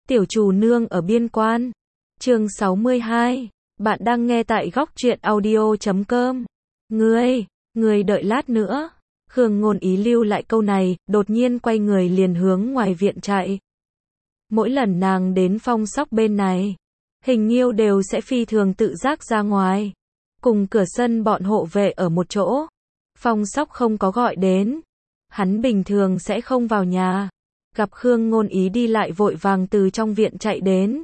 Tiểu chủ nương ở biên quan. Chương 62. Bạn đang nghe tại góc truyện audio.com. Ngươi đợi lát nữa. Khương Ngôn Ý lưu lại câu này, đột nhiên quay người liền hướng ngoài viện chạy. Mỗi lần nàng đến Phong Sóc bên này, Hình Nghiêu đều sẽ phi thường tự giác ra ngoài, cùng cửa sân bọn hộ vệ ở một chỗ. Phong Sóc không có gọi đến, hắn bình thường sẽ không vào nhà. Gặp Khương Ngôn Ý đi lại vội vàng từ trong viện chạy đến.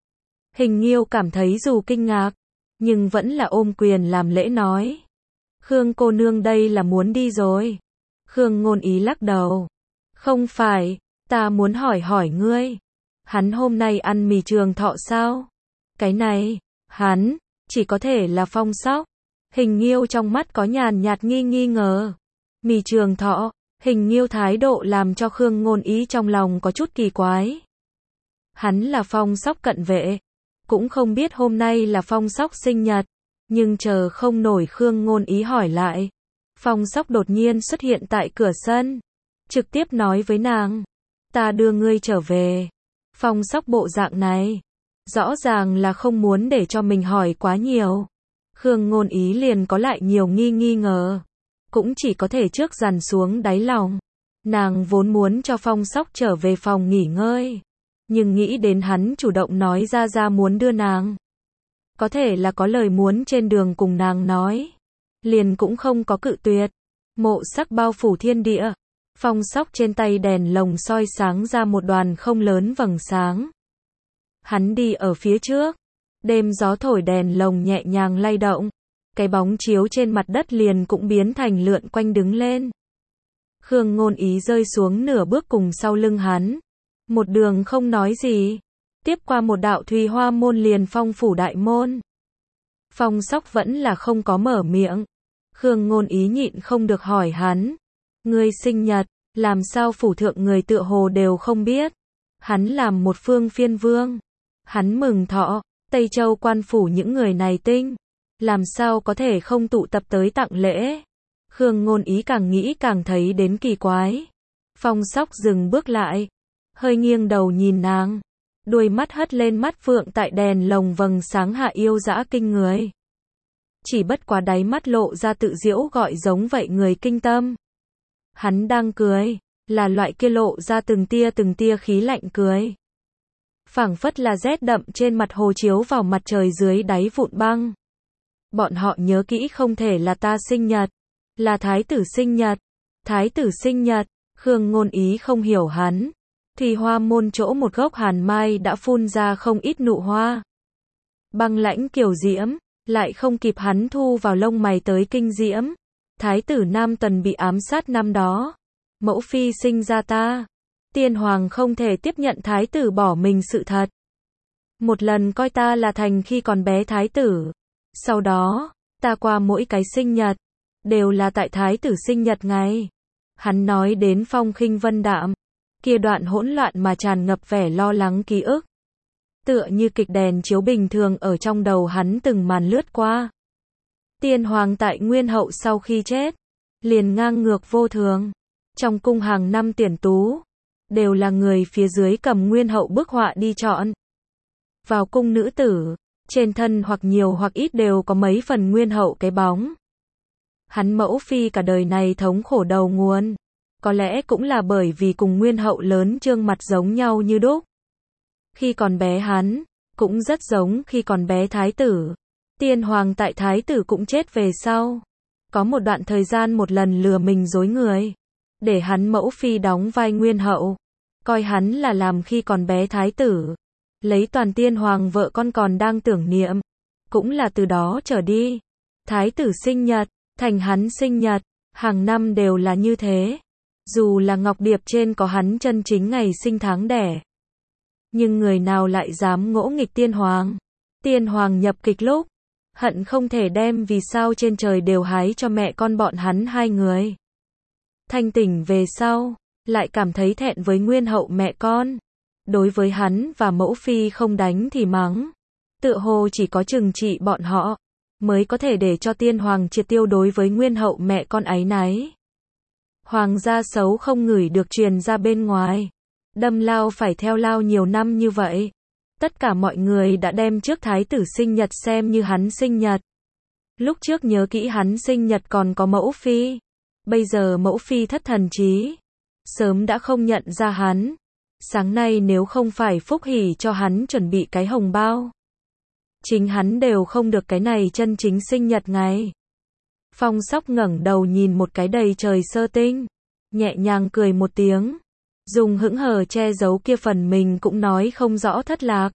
Hình Nghiêu cảm thấy dù kinh ngạc, nhưng vẫn là ôm quyền làm lễ nói. Khương cô nương đây là muốn đi rồi. Khương Ngôn Ý lắc đầu. Không phải, ta muốn hỏi ngươi. Hắn hôm nay ăn mì Trường Thọ sao? Cái này, hắn, chỉ có thể là Phong Sóc. Hình Nghiêu trong mắt có nhàn nhạt nghi ngờ. Mì Trường Thọ, Hình Nghiêu thái độ làm cho Khương Ngôn Ý trong lòng có chút kỳ quái. Hắn là Phong Sóc cận vệ, cũng không biết hôm nay là Phong Sóc sinh nhật, nhưng chờ không nổi Khương Ngôn Ý hỏi lại. Phong Sóc đột nhiên xuất hiện tại cửa sân, trực tiếp nói với nàng, ta đưa ngươi trở về. Phong Sóc bộ dạng này, rõ ràng là không muốn để cho mình hỏi quá nhiều. Khương Ngôn Ý liền có lại nhiều nghi ngờ, cũng chỉ có thể trước dằn xuống đáy lòng. Nàng vốn muốn cho Phong Sóc trở về phòng nghỉ ngơi, nhưng nghĩ đến hắn chủ động nói ra muốn đưa nàng, có thể là có lời muốn trên đường cùng nàng nói, liền cũng không có cự tuyệt. Mộ sắc bao phủ thiên địa, Phong Sóc trên tay đèn lồng soi sáng ra một đoàn không lớn vầng sáng. Hắn đi ở phía trước, đêm gió thổi đèn lồng nhẹ nhàng lay động, cái bóng chiếu trên mặt đất liền cũng biến thành lượn quanh đứng lên. Khương Ngôn Ý rơi xuống nửa bước cùng sau lưng hắn, một đường không nói gì, tiếp qua một đạo thùy hoa môn liền phong phủ đại môn. Phong Sóc vẫn là không có mở miệng. Khương Ngôn Ý nhịn không được hỏi hắn, ngươi sinh nhật, làm sao phủ thượng người tựa hồ đều không biết? Hắn làm một phương phiên vương, hắn mừng thọ, Tây Châu quan phủ những người này tinh, làm sao có thể không tụ tập tới tặng lễ? Khương Ngôn Ý càng nghĩ càng thấy đến kỳ quái. Phong Sóc dừng bước lại, hơi nghiêng đầu nhìn nàng, đuôi mắt hất lên mắt phượng tại đèn lồng vầng sáng hạ yêu dã kinh người. Chỉ bất quá đáy mắt lộ ra tự giễu gọi giống vậy người kinh tâm. Hắn đang cười, là loại kia lộ ra từng tia khí lạnh cười. Phảng phất là rét đậm trên mặt hồ chiếu vào mặt trời dưới đáy vụn băng. Bọn họ nhớ kỹ không thể là ta sinh nhật, là thái tử sinh nhật. Thái tử sinh nhật, Khương Ngôn Ý không hiểu hắn. Thì hoa môn chỗ một gốc hàn mai đã phun ra không ít nụ hoa. Băng lãnh kiều diễm, lại không kịp hắn thu vào lông mày tới kinh diễm. Thái tử Nam Tần bị ám sát năm đó, mẫu phi sinh ra ta. Tiên hoàng không thể tiếp nhận thái tử bỏ mình sự thật. Một lần coi ta là thành khi còn bé thái tử. Sau đó, ta qua mỗi cái sinh nhật, đều là tại thái tử sinh nhật ngày. Hắn nói đến phong khinh vân đạm, kia đoạn hỗn loạn mà tràn ngập vẻ lo lắng ký ức. Tựa như kịch đèn chiếu bình thường ở trong đầu hắn từng màn lướt qua. Tiên hoàng tại Nguyên hậu sau khi chết, liền ngang ngược vô thường. Trong cung hàng năm tuyển tú, đều là người phía dưới cầm Nguyên hậu bức họa đi chọn. Vào cung nữ tử, trên thân hoặc nhiều hoặc ít đều có mấy phần Nguyên hậu cái bóng. Hắn mẫu phi cả đời này thống khổ đầu nguồn, có lẽ cũng là bởi vì cùng Nguyên hậu lớn trương mặt giống nhau như đúc. Khi còn bé hắn, cũng rất giống khi còn bé thái tử. Tiên hoàng tại thái tử cũng chết về sau. Có một đoạn thời gian một lần lừa mình dối người, để hắn mẫu phi đóng vai Nguyên hậu, coi hắn là làm khi còn bé thái tử. Lấy toàn tiên hoàng vợ con còn đang tưởng niệm. Cũng là từ đó trở đi, thái tử sinh nhật, thành hắn sinh nhật, hàng năm đều là như thế. Dù là ngọc điệp trên có hắn chân chính ngày sinh tháng đẻ, nhưng người nào lại dám ngỗ nghịch tiên hoàng. Tiên hoàng nhập kịch lúc, hận không thể đem vì sao trên trời đều hái cho mẹ con bọn hắn hai người. Thanh tỉnh về sau, lại cảm thấy thẹn với Nguyên hậu mẹ con. Đối với hắn và mẫu phi không đánh thì mắng. Tựa hồ chỉ có trừng trị bọn họ, mới có thể để cho tiên hoàng triệt tiêu đối với Nguyên hậu mẹ con áy náy. Hoàng gia xấu không ngửi được truyền ra bên ngoài. Đâm lao phải theo lao nhiều năm như vậy. Tất cả mọi người đã đem trước thái tử sinh nhật xem như hắn sinh nhật. Lúc trước nhớ kỹ hắn sinh nhật còn có mẫu phi. Bây giờ mẫu phi thất thần trí. Sớm đã không nhận ra hắn. Sáng nay nếu không phải Phúc Hỷ cho hắn chuẩn bị cái hồng bao. Chính hắn đều không được cái này chân chính sinh nhật ngày. Phong Sóc ngẩng đầu nhìn một cái đầy trời sơ tinh. Nhẹ nhàng cười một tiếng. Dùng hững hờ che giấu kia phần mình cũng nói không rõ thất lạc.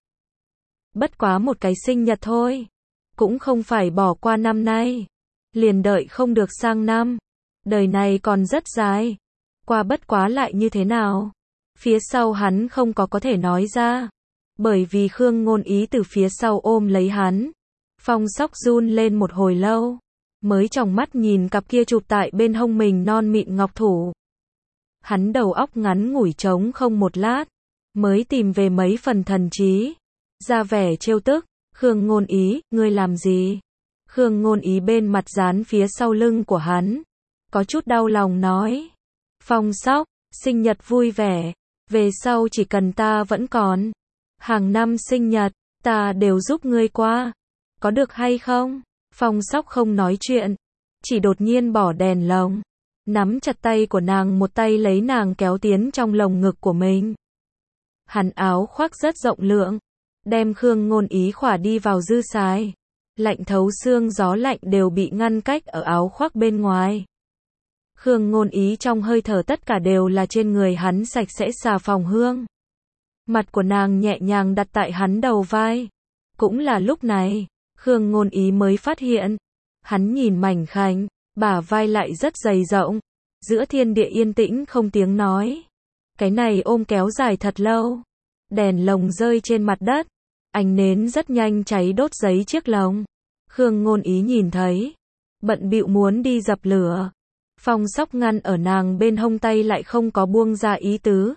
Bất quá một cái sinh nhật thôi. Cũng không phải bỏ qua năm nay. Liền đợi không được sang năm. Đời này còn rất dài. Qua bất quá lại như thế nào? Phía sau hắn không có thể nói ra. Bởi vì Khương Ngôn Ý từ phía sau ôm lấy hắn. Phong Sóc run lên một hồi lâu. Mới tròng mắt nhìn cặp kia chụp tại bên hông mình non mịn ngọc thủ. Hắn đầu óc ngắn ngủi trống không một lát. Mới tìm về mấy phần thần trí. Ra vẻ trêu tức. Khương Ngôn Ý, ngươi làm gì? Khương Ngôn Ý bên mặt dán phía sau lưng của hắn. Có chút đau lòng nói. Phong Sóc, sinh nhật vui vẻ. Về sau chỉ cần ta vẫn còn. Hàng năm sinh nhật, ta đều giúp ngươi qua. Có được hay không? Phong Sóc không nói chuyện. Chỉ đột nhiên bỏ đèn lồng. Nắm chặt tay của nàng một tay lấy nàng kéo tiến trong lồng ngực của mình. Hắn áo khoác rất rộng lượng. Đem Khương Ngôn Ý khỏa đi vào dư xài. Lạnh thấu xương gió lạnh đều bị ngăn cách ở áo khoác bên ngoài. Khương Ngôn Ý trong hơi thở tất cả đều là trên người hắn sạch sẽ xà phòng hương. Mặt của nàng nhẹ nhàng đặt tại hắn đầu vai. Cũng là lúc này, Khương Ngôn Ý mới phát hiện. Hắn nhìn mảnh khảnh, bả vai lại rất dày rộng. Giữa thiên địa yên tĩnh không tiếng nói. Cái này ôm kéo dài thật lâu. Đèn lồng rơi trên mặt đất. Ánh nến rất nhanh cháy đốt giấy chiếc lồng. Khương Ngôn Ý nhìn thấy. Bận bịu muốn đi dập lửa. Phong Sóc ngăn ở nàng bên hông tay lại không có buông ra ý tứ.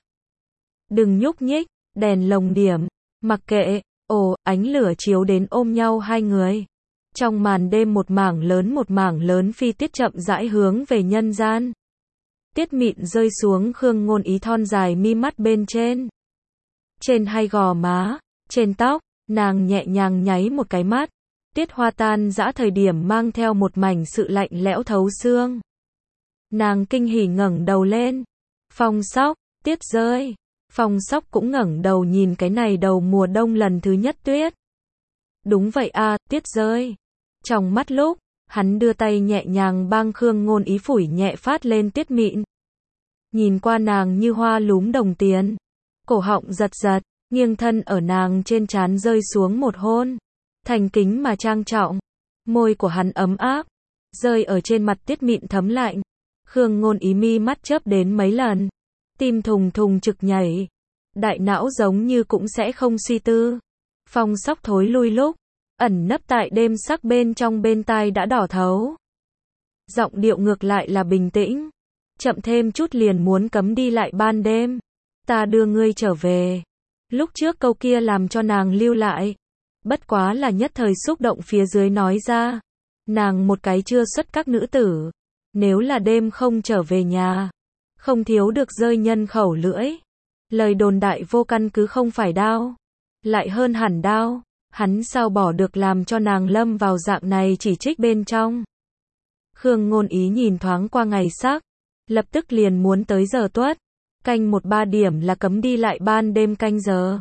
Đừng nhúc nhích, đèn lồng điểm. Mặc kệ, ánh lửa chiếu đến ôm nhau hai người. Trong màn đêm một mảng lớn phi tiết chậm rãi hướng về nhân gian. Tiết mịn rơi xuống Khương Ngôn Ý thon dài mi mắt bên trên. Trên hai gò má, trên tóc, nàng nhẹ nhàng nháy một cái mắt. Tiết hoa tan dã thời điểm mang theo một mảnh sự lạnh lẽo thấu xương. Nàng kinh hỉ ngẩng đầu lên. Phong Sóc, tiết rơi. Phong Sóc cũng ngẩng đầu nhìn cái này đầu mùa đông lần thứ nhất tuyết. Đúng vậy a, tiết rơi. Trong mắt lúc, hắn đưa tay nhẹ nhàng bang Khương Ngôn Ý phủi nhẹ phát lên tiết mịn. Nhìn qua nàng như hoa lúm đồng tiền. Cổ họng giật giật, nghiêng thân ở nàng trên trán rơi xuống một hôn. Thành kính mà trang trọng. Môi của hắn ấm áp. Rơi ở trên mặt tiết mịn thấm lạnh. Khương Ngôn Ý mi mắt chớp đến mấy lần. Tim thùng thùng trực nhảy. Đại não giống như cũng sẽ không suy tư. Phong Sóc thối lui lúc. Ẩn nấp tại đêm sắc bên trong bên tai đã đỏ thấu. Giọng điệu ngược lại là bình tĩnh. Chậm thêm chút liền muốn cấm đi lại ban đêm. Ta đưa ngươi trở về. Lúc trước câu kia làm cho nàng lưu lại. Bất quá là nhất thời xúc động phía dưới nói ra. Nàng một cái chưa xuất các nữ tử. Nếu là đêm không trở về nhà. Không thiếu được rơi nhân khẩu lưỡi. Lời đồn đại vô căn cứ không phải đao. Lại hơn hẳn đao. Hắn sao bỏ được làm cho nàng lâm vào dạng này chỉ trích bên trong. Khương Ngôn Ý nhìn thoáng qua ngày sắc. Lập tức liền muốn tới giờ tuất. Canh 13 điểm là cấm đi lại ban đêm canh giờ.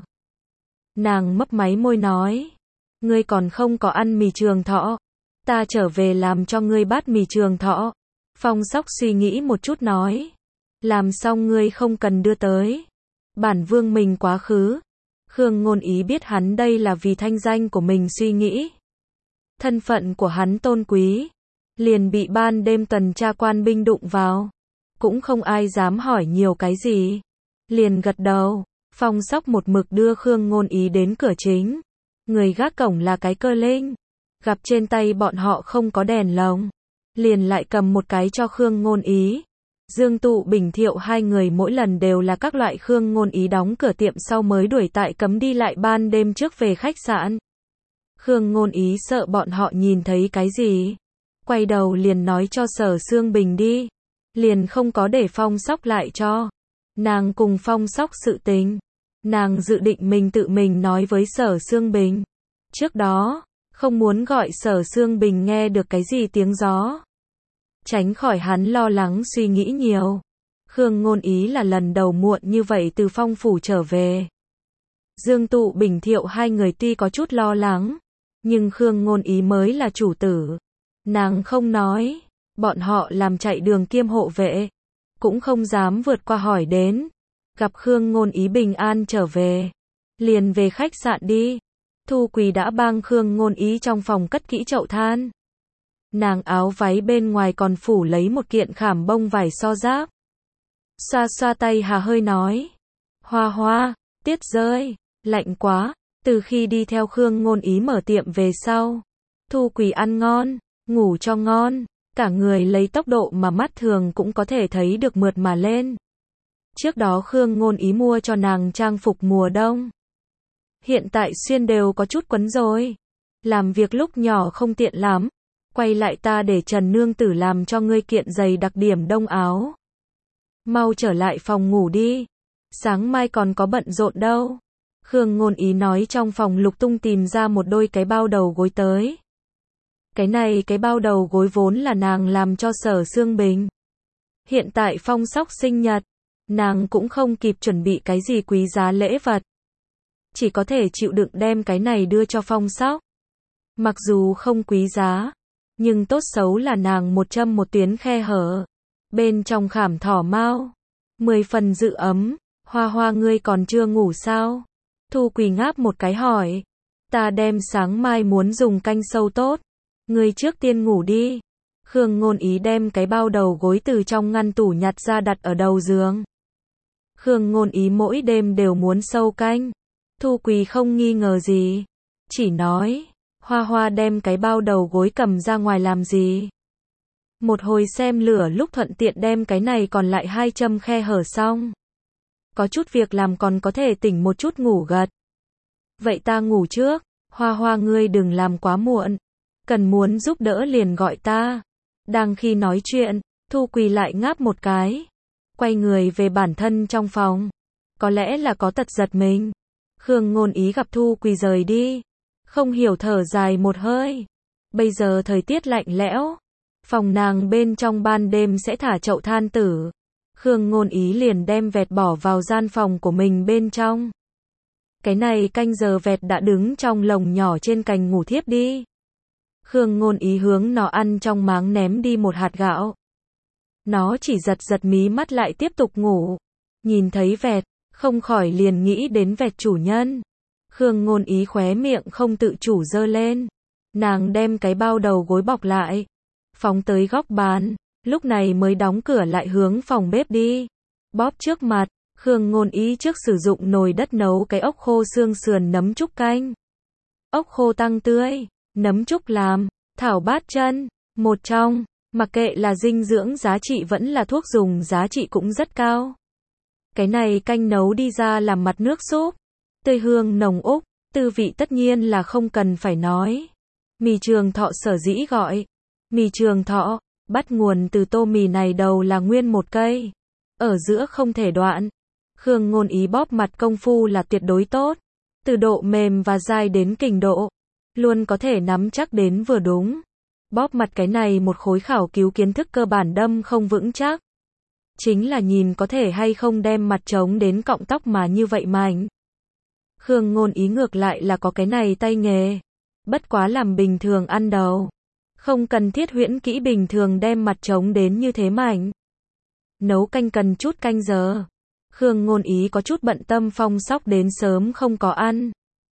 Nàng mấp máy môi nói. Ngươi còn không có ăn mì trường thọ. Ta trở về làm cho ngươi bát mì trường thọ. Phong Sóc suy nghĩ một chút nói. Làm xong ngươi không cần đưa tới. Bản vương mình quá khứ. Khương Ngôn Ý biết hắn đây là vì thanh danh của mình suy nghĩ. Thân phận của hắn tôn quý. Liền bị ban đêm tuần tra quan binh đụng vào. Cũng không ai dám hỏi nhiều cái gì. Liền gật đầu. Phong Sóc một mực đưa Khương Ngôn Ý đến cửa chính. Người gác cổng là cái Cơ Linh. Gặp trên tay bọn họ không có đèn lồng. Liền lại cầm một cái cho Khương Ngôn Ý. Dương Tụ Bình Thiệu hai người mỗi lần đều là các loại Khương Ngôn Ý đóng cửa tiệm sau mới đuổi tại cấm đi lại ban đêm trước về khách sạn. Khương Ngôn Ý sợ bọn họ nhìn thấy cái gì. Quay đầu liền nói cho Sở Sương Bình đi. Liền không có để Phong Sóc lại cho. Nàng cùng Phong Sóc sự tình. Nàng dự định mình tự mình nói với Sở Sương Bình. Trước đó, không muốn gọi Sở Sương Bình nghe được cái gì tiếng gió. Tránh khỏi hắn lo lắng suy nghĩ nhiều. Khương Ngôn Ý là lần đầu muộn như vậy từ Phong phủ trở về. Dương Tụ Bình Thiệu hai người tuy có chút lo lắng, nhưng Khương Ngôn Ý mới là chủ tử. Nàng không nói, bọn họ làm chạy đường kiêm hộ vệ, cũng không dám vượt qua hỏi đến. Gặp Khương Ngôn Ý bình an trở về, liền về khách sạn đi. Thu Quỳ đã bang Khương Ngôn Ý trong phòng cất kỹ chậu than. Nàng áo váy bên ngoài còn phủ lấy một kiện khảm bông vải so giáp. Xoa xoa tay hà hơi nói. Hoa hoa, tiết rơi, lạnh quá. Từ khi đi theo Khương Ngôn Ý mở tiệm về sau, Thu Quỳ ăn ngon, ngủ cho ngon, cả người lấy tốc độ mà mắt thường cũng có thể thấy được mượt mà lên. Trước đó Khương Ngôn Ý mua cho nàng trang phục mùa đông. Hiện tại xuyên đều có chút quấn rồi. Làm việc lúc nhỏ không tiện lắm. Quay lại ta để Trần Nương Tử làm cho ngươi kiện giày đặc điểm đông áo. Mau trở lại phòng ngủ đi. Sáng mai còn có bận rộn đâu. Khương Ngôn Ý nói trong phòng lục tung tìm ra một đôi cái bao đầu gối tới. Cái bao đầu gối vốn là nàng làm cho Sở Sương Bình. Hiện tại Phong Sóc sinh nhật, nàng cũng không kịp chuẩn bị cái gì quý giá lễ vật. Chỉ có thể chịu đựng đem cái này đưa cho Phong Sóc. Mặc dù không quý giá, nhưng tốt xấu là nàng một châm một tuyến khe hở. Bên trong khảm thỏ mao, 10 phần dự ấm. Hoa hoa ngươi còn chưa ngủ sao? Thu Quỳ ngáp một cái hỏi. Ta đem sáng mai muốn dùng canh sâu tốt. Ngươi trước tiên ngủ đi. Khương Ngôn Ý đem cái bao đầu gối từ trong ngăn tủ nhặt ra đặt ở đầu giường. Khương Ngôn Ý mỗi đêm đều muốn sâu canh. Thu Quỳ không nghi ngờ gì. Chỉ nói, Hoa hoa đem cái bao đầu gối cầm ra ngoài làm gì? Một hồi xem lửa lúc thuận tiện đem cái này còn lại 2 châm khe hở xong. Có chút việc làm còn có thể tỉnh một chút ngủ gật. Vậy ta ngủ trước, Hoa hoa ngươi đừng làm quá muộn. Cần muốn giúp đỡ liền gọi ta. Đang khi nói chuyện, Thu Quỳ lại ngáp một cái. Quay người về bản thân trong phòng. Có lẽ là có tật giật mình. Khương Ngôn Ý gặp Thu Quỳ rời đi. Không hiểu thở dài một hơi. Bây giờ thời tiết lạnh lẽo. Phòng nàng bên trong ban đêm sẽ thả chậu than tử. Khương Ngôn Ý liền đem vẹt bỏ vào gian phòng của mình bên trong. Cái này canh giờ vẹt đã đứng trong lồng nhỏ trên cành ngủ thiếp đi. Khương Ngôn Ý hướng nó ăn trong máng ném đi một hạt gạo. Nó chỉ giật giật mí mắt lại tiếp tục ngủ. Nhìn thấy vẹt, không khỏi liền nghĩ đến vẹt chủ nhân. Khương Ngôn Ý khóe miệng không tự chủ giơ lên. Nàng đem cái bao đầu gối bọc lại, phóng tới góc bàn, lúc này mới đóng cửa lại hướng phòng bếp đi. Bóp trước mặt, Khương Ngôn Ý trước sử dụng nồi đất nấu cái ốc khô xương sườn nấm trúc canh. Ốc khô tăng tươi, nấm trúc làm, thảo bát chân, một trong, mặc kệ là dinh dưỡng giá trị vẫn là thuốc dùng giá trị cũng rất cao. Cái này canh nấu đi ra làm mặt nước súp, tươi hương nồng úc, tư vị tất nhiên là không cần phải nói. Mì Trường Thọ sở dĩ gọi mì Trường Thọ, bắt nguồn từ tô mì này đầu là nguyên một cây, ở giữa không thể đoạn. Khương Ngôn Ý bóp mặt công phu là tuyệt đối tốt, từ độ mềm và dai đến kình độ, luôn có thể nắm chắc đến vừa đúng. Bóp mặt cái này một khối khảo cứu kiến thức cơ bản đâm không vững chắc. Chính là nhìn có thể hay không đem mặt trống đến cọng tóc mà như vậy mạnh. Khương Ngôn Ý ngược lại là có cái này tay nghề. Bất quá làm bình thường ăn đầu. Không cần thiết huyễn kỹ bình thường đem mặt trống đến như thế mạnh. Nấu canh cần chút canh giờ. Khương Ngôn Ý có chút bận tâm Phong Sóc đến sớm không có ăn.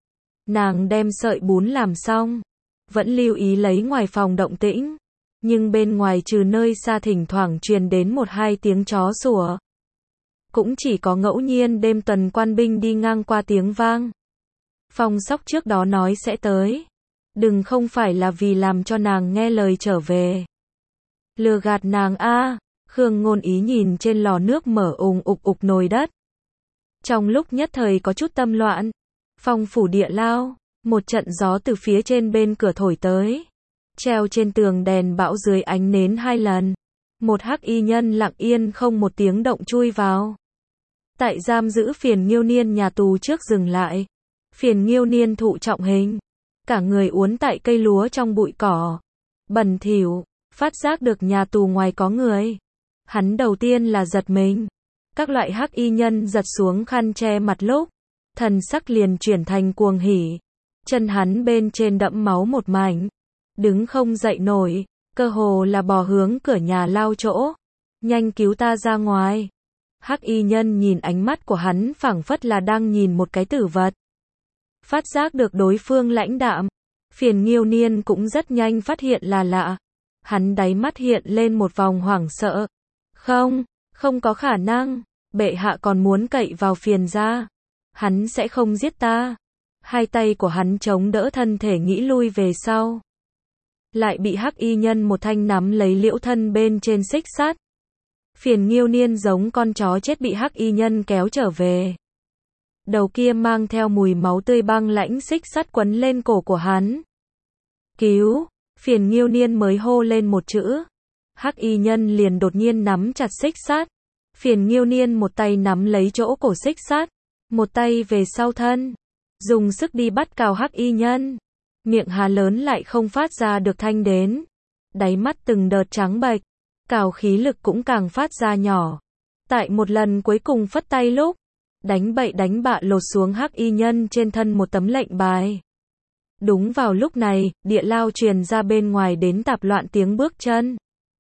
Nàng đem sợi bún làm xong. Vẫn lưu ý lấy ngoài phòng động tĩnh. Nhưng bên ngoài trừ nơi xa thỉnh thoảng truyền đến 1-2 tiếng chó sủa. Cũng chỉ có ngẫu nhiên đêm tuần quan binh đi ngang qua tiếng vang. Phong Sóc trước đó nói sẽ tới. Đừng không phải là vì làm cho nàng nghe lời trở về. Lừa gạt nàng a. Khương Ngôn Ý nhìn trên lò nước mở ùng ục ục nồi đất. Trong lúc nhất thời có chút tâm loạn. Phong phủ địa lao, một trận gió từ phía trên bên cửa thổi tới. Treo trên tường đèn bão dưới ánh nến 2 lần. Một hắc y nhân lặng yên không một tiếng động chui vào. Tại giam giữ Phiền Nghiêu Niên nhà tù trước dừng lại. Phiền Nghiêu Niên thụ trọng hình. Cả người uốn tại cây lúa trong bụi cỏ. Bẩn thỉu, phát giác được nhà tù ngoài có người. Hắn đầu tiên là giật mình. Các loại hắc y nhân giật xuống khăn che mặt lúc. Thần sắc liền chuyển thành cuồng hỉ. Chân hắn bên trên đẫm máu một mảnh. Đứng không dậy nổi. Cơ hồ là bò hướng cửa nhà lao chỗ. Nhanh cứu ta ra ngoài. Hắc y nhân nhìn ánh mắt của hắn phảng phất là đang nhìn một cái tử vật. Phát giác được đối phương lãnh đạm. Phiền Nghiêu Niên cũng rất nhanh phát hiện là lạ. Hắn đáy mắt hiện lên một vòng hoảng sợ. Không có khả năng. Bệ hạ còn muốn cậy vào Phiền gia. Hắn sẽ không giết ta. Hai tay của hắn chống đỡ thân thể nghĩ lui về sau. Lại bị hắc y nhân một thanh nắm lấy liễu thân bên trên xích sắt. Phiền Nghiêu Niên giống con chó chết bị hắc y nhân kéo trở về. Đầu kia mang theo mùi máu tươi băng lãnh xích sắt quấn lên cổ của hắn. Cứu, Phiền Nghiêu Niên mới hô lên một chữ. Hắc y nhân liền đột nhiên nắm chặt xích sắt. Phiền Nghiêu Niên một tay nắm lấy chỗ cổ xích sắt, một tay về sau thân, dùng sức đi bắt cào hắc y nhân. Miệng há lớn lại không phát ra được thanh đến. Đáy mắt từng đợt trắng bệch, cào khí lực cũng càng phát ra nhỏ. Tại một lần cuối cùng phất tay lúc, đánh bậy đánh bạ lột xuống hắc y nhân trên thân một tấm lệnh bài. Đúng vào lúc này, địa lao truyền ra bên ngoài đến tạp loạn tiếng bước chân.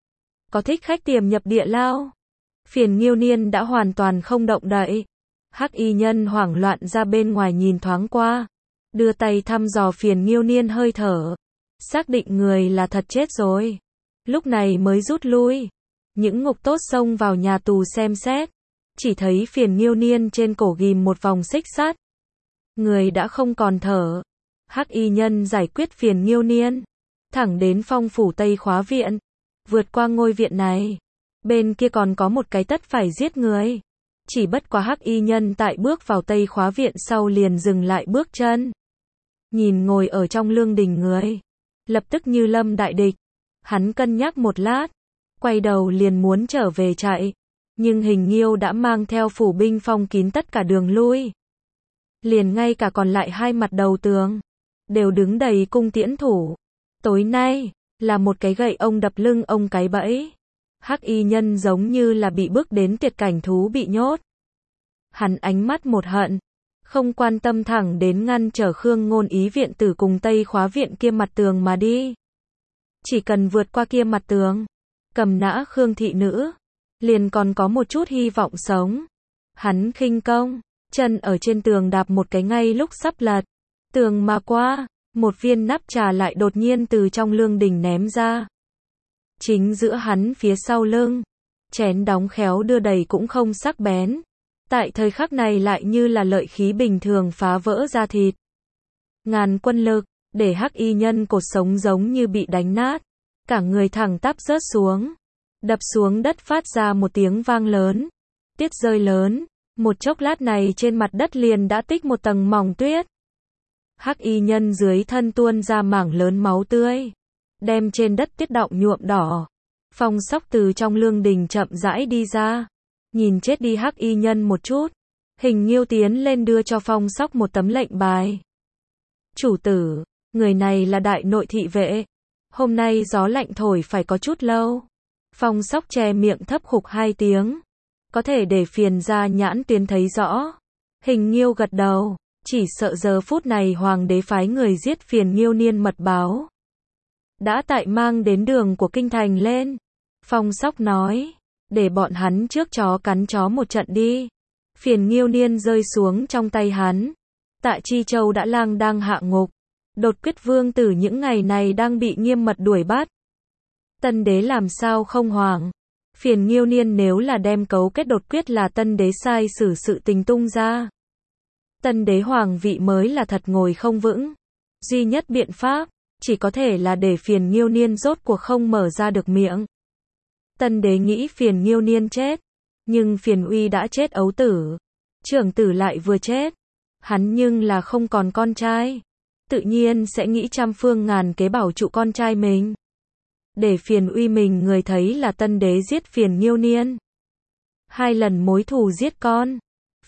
Có thích khách tiềm nhập địa lao. Phiền Nghiêu Niên đã hoàn toàn không động đậy. Hắc y nhân hoảng loạn ra bên ngoài nhìn thoáng qua, đưa tay thăm dò Phiền Nghiêu Niên hơi thở, xác định người là thật chết rồi. Lúc này mới rút lui. Những ngục tốt xông vào nhà tù xem xét, chỉ thấy Phiền Nghiêu Niên trên cổ ghim một vòng xích sắt. Người đã không còn thở. Hắc y nhân giải quyết Phiền Nghiêu Niên, thẳng đến Phong phủ Tây Khóa viện. Vượt qua ngôi viện này, bên kia còn có một cái tất phải giết người. Chỉ bất quá hắc y nhân tại bước vào Tây Khóa viện sau liền dừng lại bước chân. Nhìn ngồi ở trong lương đình người, lập tức như lâm đại địch. Hắn cân nhắc một lát, quay đầu liền muốn trở về chạy. Nhưng Hình Nghiêu đã mang theo phủ binh phong kín tất cả đường lui. Liền ngay cả còn lại hai mặt đầu tường, đều đứng đầy cung tiễn thủ. Tối nay, là một cái gậy ông đập lưng ông cái bẫy. Hắc y nhân giống như là bị bước đến tuyệt cảnh thú bị nhốt. Hắn ánh mắt một hận, không quan tâm thẳng đến ngăn trở Khương Ngôn Ý viện tử cùng Tây Khóa viện kia mặt tường mà đi. Chỉ cần vượt qua kia mặt tường, cầm nã Khương thị nữ, liền còn có một chút hy vọng sống. Hắn khinh công, chân ở trên tường đạp một cái ngay lúc sắp lật. Tường mà qua, một viên nắp trà lại đột nhiên từ trong lương đình ném ra. Chính giữa hắn phía sau lưng, chén đóng khéo đưa đầy cũng không sắc bén. Tại thời khắc này lại như là lợi khí bình thường phá vỡ ra thịt. Ngàn quân lực, để hắc y nhân cột sống giống như bị đánh nát. Cả người thẳng tắp rớt xuống. Đập xuống đất phát ra một tiếng vang lớn. Tiết rơi lớn, một chốc lát này trên mặt đất liền đã tích một tầng mỏng tuyết. Hắc y nhân dưới thân tuôn ra mảng lớn máu tươi, đem trên đất tiết đọng nhuộm đỏ. Phong Sóc từ trong lương đình chậm rãi đi ra, nhìn chết đi hắc y nhân một chút. Hình Nghiêu tiến lên đưa cho Phong Sóc một tấm lệnh bài. Chủ tử, người này là đại nội thị vệ. Hôm nay gió lạnh thổi phải có chút lâu. Phong Sóc che miệng thấp khục hai tiếng. Có thể để Phiền gia nhãn tuyến thấy rõ. Hình Nghiêu gật đầu, chỉ sợ giờ phút này hoàng đế phái người giết Phiền Nghiêu Niên mật báo đã tại mang đến đường của kinh thành lên. Phong Sóc nói, để bọn hắn trước chó cắn chó một trận đi. Phiền Nghiêu Niên rơi xuống trong tay hắn. Tại Chi Châu đã lang đang hạ ngục. Đột quyết vương tử những ngày này đang bị nghiêm mật đuổi bắt. Tân đế làm sao không hoảng. Phiền Nghiêu Niên nếu là đem cấu kết đột quyết là tân đế sai xử sự tình tung ra. Tân đế hoàng vị mới là thật ngồi không vững. Duy nhất biện pháp, chỉ có thể là để Phiền Nghiêu Niên rốt cuộc không mở ra được miệng. Tân đế nghĩ Phiền Nghiêu Niên chết, nhưng Phiền Uy đã chết ấu tử. Trưởng tử lại vừa chết. Hắn nhưng là không còn con trai. Tự nhiên sẽ nghĩ trăm phương ngàn kế bảo trụ con trai mình. Để Phiền Uy mình người thấy là tân đế giết Phiền Nghiêu Niên. 2 lần mối thù giết con.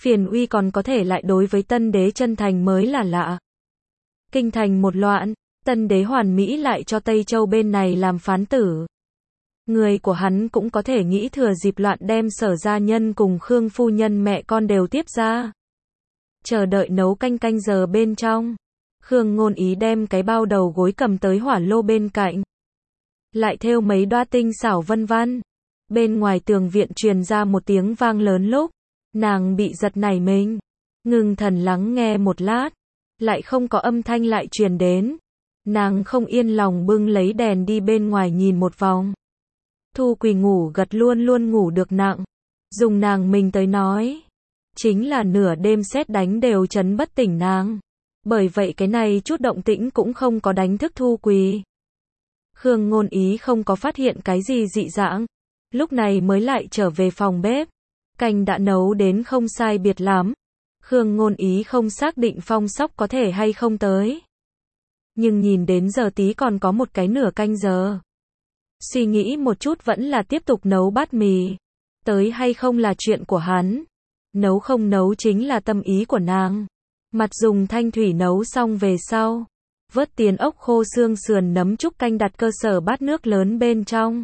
Phiền uy còn có thể lại đối với tân đế chân thành mới là lạ. Kinh thành một loạn, tân đế Hoàn Mỹ lại cho Tây Châu bên này làm phán tử. Người của hắn cũng có thể nghĩ thừa dịp loạn đem Sở gia nhân cùng Khương phu nhân mẹ con đều tiếp ra. Chờ đợi nấu canh giờ bên trong. Khương Ngôn Ý đem cái bao đầu gối cầm tới hỏa lô bên cạnh. Lại thêu mấy đóa tinh xảo vân văn. Bên ngoài tường viện truyền ra một tiếng vang lớn lúc. Nàng bị giật nảy mình. Ngưng thần lắng nghe một lát. Lại không có âm thanh lại truyền đến. Nàng không yên lòng bưng lấy đèn đi bên ngoài nhìn một vòng. Thu Quỳ ngủ gật luôn luôn ngủ được nặng. Dùng nàng mình tới nói. Chính là nửa đêm sét đánh đều chấn bất tỉnh nàng. Bởi vậy cái này chút động tĩnh cũng không có đánh thức Thu Quỳ. Khương Ngôn Ý không có phát hiện cái gì dị dạng. Lúc này mới lại trở về phòng bếp. Canh đã nấu đến không sai biệt lắm. Khương Ngôn Ý không xác định Phong Sóc có thể hay không tới. Nhưng nhìn đến giờ tí còn có một cái nửa canh giờ. Suy nghĩ một chút vẫn là tiếp tục nấu bát mì. Tới hay không là chuyện của hắn. Nấu không nấu chính là tâm ý của nàng. Mặt dùng thanh thủy nấu xong về sau. Vớt tiền ốc khô xương sườn nấm trúc canh đặt cơ sở bát nước lớn bên trong.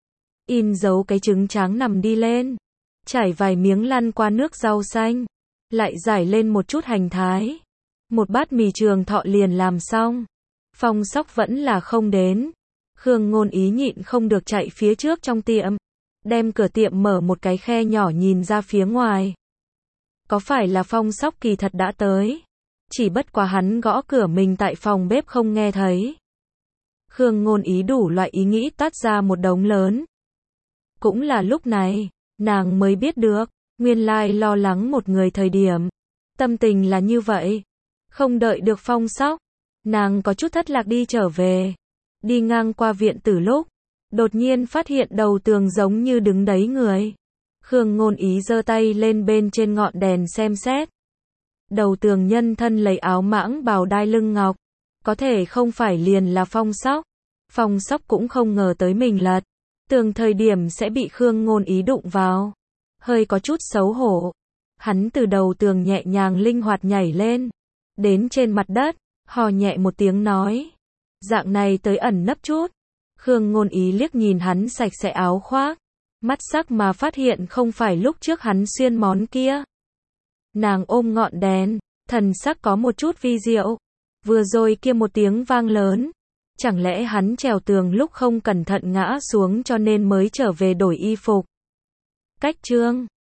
In dấu cái trứng tráng nằm đi lên. Trải vài miếng lăn qua nước rau xanh. Lại rải lên một chút hành thái. Một bát mì Trường Thọ liền làm xong. Phong Sóc vẫn là không đến. Khương Ngôn Ý nhịn không được chạy phía trước trong tiệm. Đem cửa tiệm mở một cái khe nhỏ nhìn ra phía ngoài. Có phải là Phong Sóc kỳ thật đã tới? Chỉ bất quá hắn gõ cửa mình tại phòng bếp không nghe thấy. Khương Ngôn Ý đủ loại ý nghĩ tát ra một đống lớn. Cũng là lúc này, nàng mới biết được, nguyên lai lo lắng một người thời điểm. Tâm tình là như vậy. Không đợi được Phong Sóc. Nàng có chút thất lạc đi trở về. Đi ngang qua viện tử lúc. Đột nhiên phát hiện đầu tường giống như đứng đấy người. Khương Ngôn Ý giơ tay lên bên trên ngọn đèn xem xét. Đầu tường nhân thân lấy áo mãng bào đai lưng ngọc. Có thể không phải liền là Phong Sóc. Phong Sóc cũng không ngờ tới mình lật tường thời điểm sẽ bị Khương Ngôn Ý đụng vào. Hơi có chút xấu hổ. Hắn từ đầu tường nhẹ nhàng linh hoạt nhảy lên. Đến trên mặt đất, hò nhẹ một tiếng nói. Dạng này tới ẩn nấp chút. Khương Ngôn Ý liếc nhìn hắn sạch sẽ áo khoác. Mắt sắc mà phát hiện không phải lúc trước hắn xuyên món kia. Nàng ôm ngọn đèn, thần sắc có một chút vi diệu. Vừa rồi kia một tiếng vang lớn. Chẳng lẽ hắn trèo tường lúc không cẩn thận ngã xuống cho nên mới trở về đổi y phục. Cách chương